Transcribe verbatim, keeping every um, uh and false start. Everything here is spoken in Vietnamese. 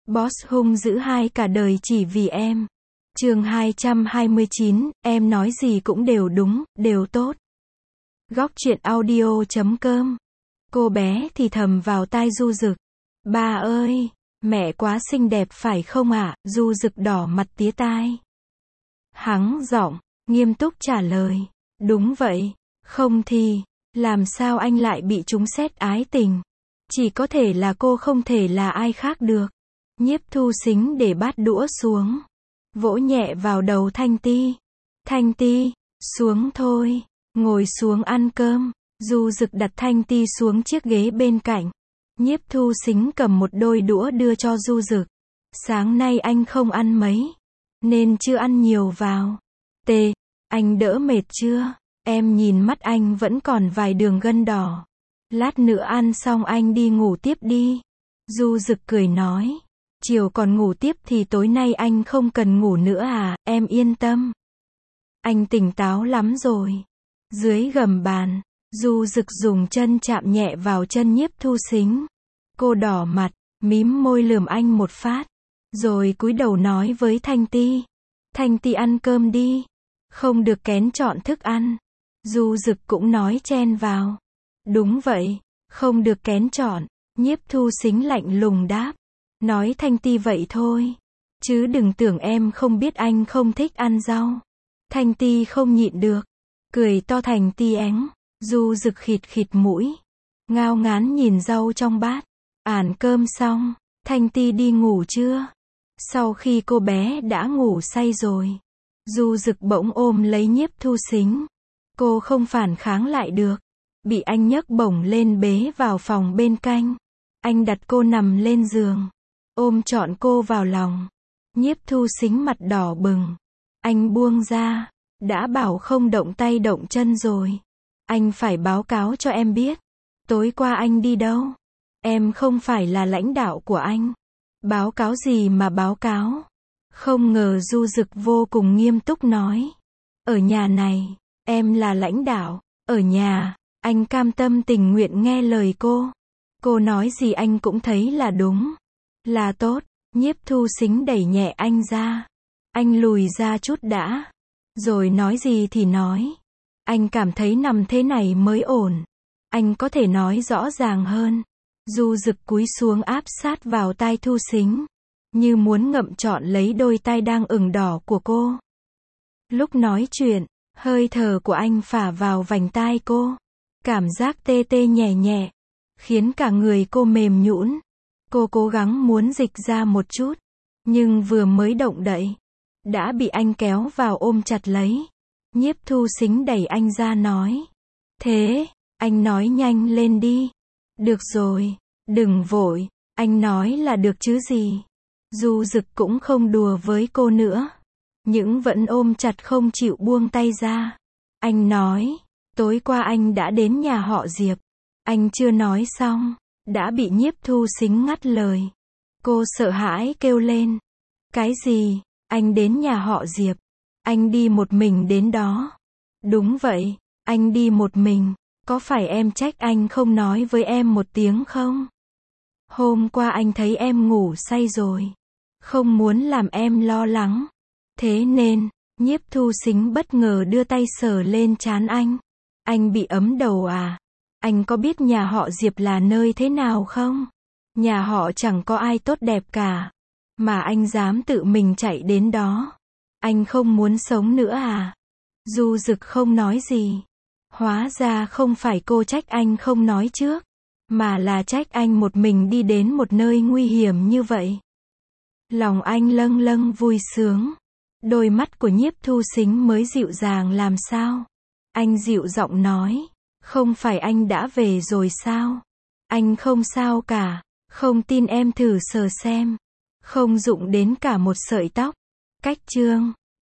Boss hung dữ hai cả đời chỉ vì em. Chương hai trăm hai mươi chín, em nói gì cũng đều đúng, đều tốt. Góc truyện audio chấm com. Cô bé thì thầm vào tai Du Dực. Ba ơi, mẹ quá xinh đẹp phải không ạ? À? Du Dực đỏ mặt tía tai. Hắng giọng, nghiêm túc trả lời. Đúng vậy, không thì, làm sao anh lại bị trúng xét ái tình? Chỉ có thể là cô, không thể là ai khác được. Nhiếp Thu Xính để bát đũa xuống, vỗ nhẹ vào đầu Thanh Ti. Thanh Ti, xuống thôi, ngồi xuống ăn cơm. Du Dực đặt Thanh Ti xuống chiếc ghế bên cạnh. Nhiếp Thu Xính cầm một đôi đũa đưa cho Du Dực. Sáng nay anh không ăn mấy, nên chưa ăn nhiều vào. Tê, anh đỡ mệt chưa? Em nhìn mắt anh vẫn còn vài đường gân đỏ. Lát nữa ăn xong anh đi ngủ tiếp đi. Du Dực cười nói. Chiều còn ngủ tiếp thì tối nay anh không cần ngủ nữa à, em yên tâm. Anh tỉnh táo lắm rồi. Dưới gầm bàn, Du Dực dùng chân chạm nhẹ vào chân Nhiếp Thu Xính. Cô đỏ mặt, mím môi lườm anh một phát. Rồi cúi đầu nói với Thanh Ti. Thanh Ti ăn cơm đi. Không được kén chọn thức ăn. Du Dực cũng nói chen vào. Đúng vậy, không được kén chọn. Nhiếp Thu Xính lạnh lùng đáp. Nói Thanh Ti vậy thôi. Chứ đừng tưởng em không biết anh không thích ăn rau. Thanh Ti không nhịn được. Cười to thành ti éng. Du Dực khịt khịt mũi. Ngao ngán nhìn rau trong bát. Ăn cơm xong, Thanh Ti đi ngủ chưa? Sau khi cô bé đã ngủ say rồi, Du Dực bỗng ôm lấy Nhiếp Thu Xính. Cô không phản kháng lại được. Bị anh nhấc bổng lên bế vào phòng bên cạnh. Anh đặt cô nằm lên giường. Ôm trọn cô vào lòng. Nhiếp Thu Xính mặt đỏ bừng. Anh buông ra. Đã bảo không động tay động chân rồi. Anh phải báo cáo cho em biết. Tối qua anh đi đâu? Em không phải là lãnh đạo của anh. Báo cáo gì mà báo cáo? Không ngờ Du Dực vô cùng nghiêm túc nói. Ở nhà này, em là lãnh đạo. Ở nhà, anh cam tâm tình nguyện nghe lời cô. Cô nói gì anh cũng thấy là đúng. Là tốt. Nhiếp Thu Xính đẩy nhẹ anh ra. Anh lùi ra chút đã. Rồi nói gì thì nói. Anh cảm thấy nằm thế này mới ổn. Anh có thể nói rõ ràng hơn. Du Dực cúi xuống áp sát vào tai Thu Xính. Như muốn ngậm trọn lấy đôi tai đang ửng đỏ của cô. Lúc nói chuyện, hơi thở của anh phả vào vành tai cô. Cảm giác tê tê nhẹ nhẹ. Khiến cả người cô mềm nhũn. Cô cố gắng muốn dịch ra một chút. Nhưng vừa mới động đậy, đã bị anh kéo vào ôm chặt lấy. Nhiếp Thu Xính đẩy anh ra nói. Thế, anh nói nhanh lên đi. Được rồi, đừng vội. Anh nói là được chứ gì. Du Dực cũng không đùa với cô nữa. Nhưng vẫn ôm chặt không chịu buông tay ra. Anh nói. Tối qua anh đã đến nhà họ Diệp. Anh chưa nói xong. Đã bị Nhiếp Thu Xính ngắt lời. Cô sợ hãi kêu lên. Cái gì? Anh đến nhà họ Diệp. Anh đi một mình đến đó. Đúng vậy, anh đi một mình. Có phải em trách anh không nói với em một tiếng không? Hôm qua anh thấy em ngủ say rồi. Không muốn làm em lo lắng. Thế nên, Nhiếp Thu Xính bất ngờ đưa tay sờ lên trán anh. Anh bị ấm đầu à? Anh có biết nhà họ Diệp là nơi thế nào không? Nhà họ chẳng có ai tốt đẹp cả. Mà anh dám tự mình chạy đến đó. Anh không muốn sống nữa à? Du Dực không nói gì. Hóa ra không phải cô trách anh không nói trước. Mà là trách anh một mình đi đến một nơi nguy hiểm như vậy. Lòng anh lâng lâng vui sướng. Đôi mắt của Nhiếp Thu Xính mới dịu dàng làm sao? Anh dịu giọng nói. Không phải anh đã về rồi sao? Anh không sao cả. Không tin em thử sờ xem. Không dụng đến cả một sợi tóc. Cách chương.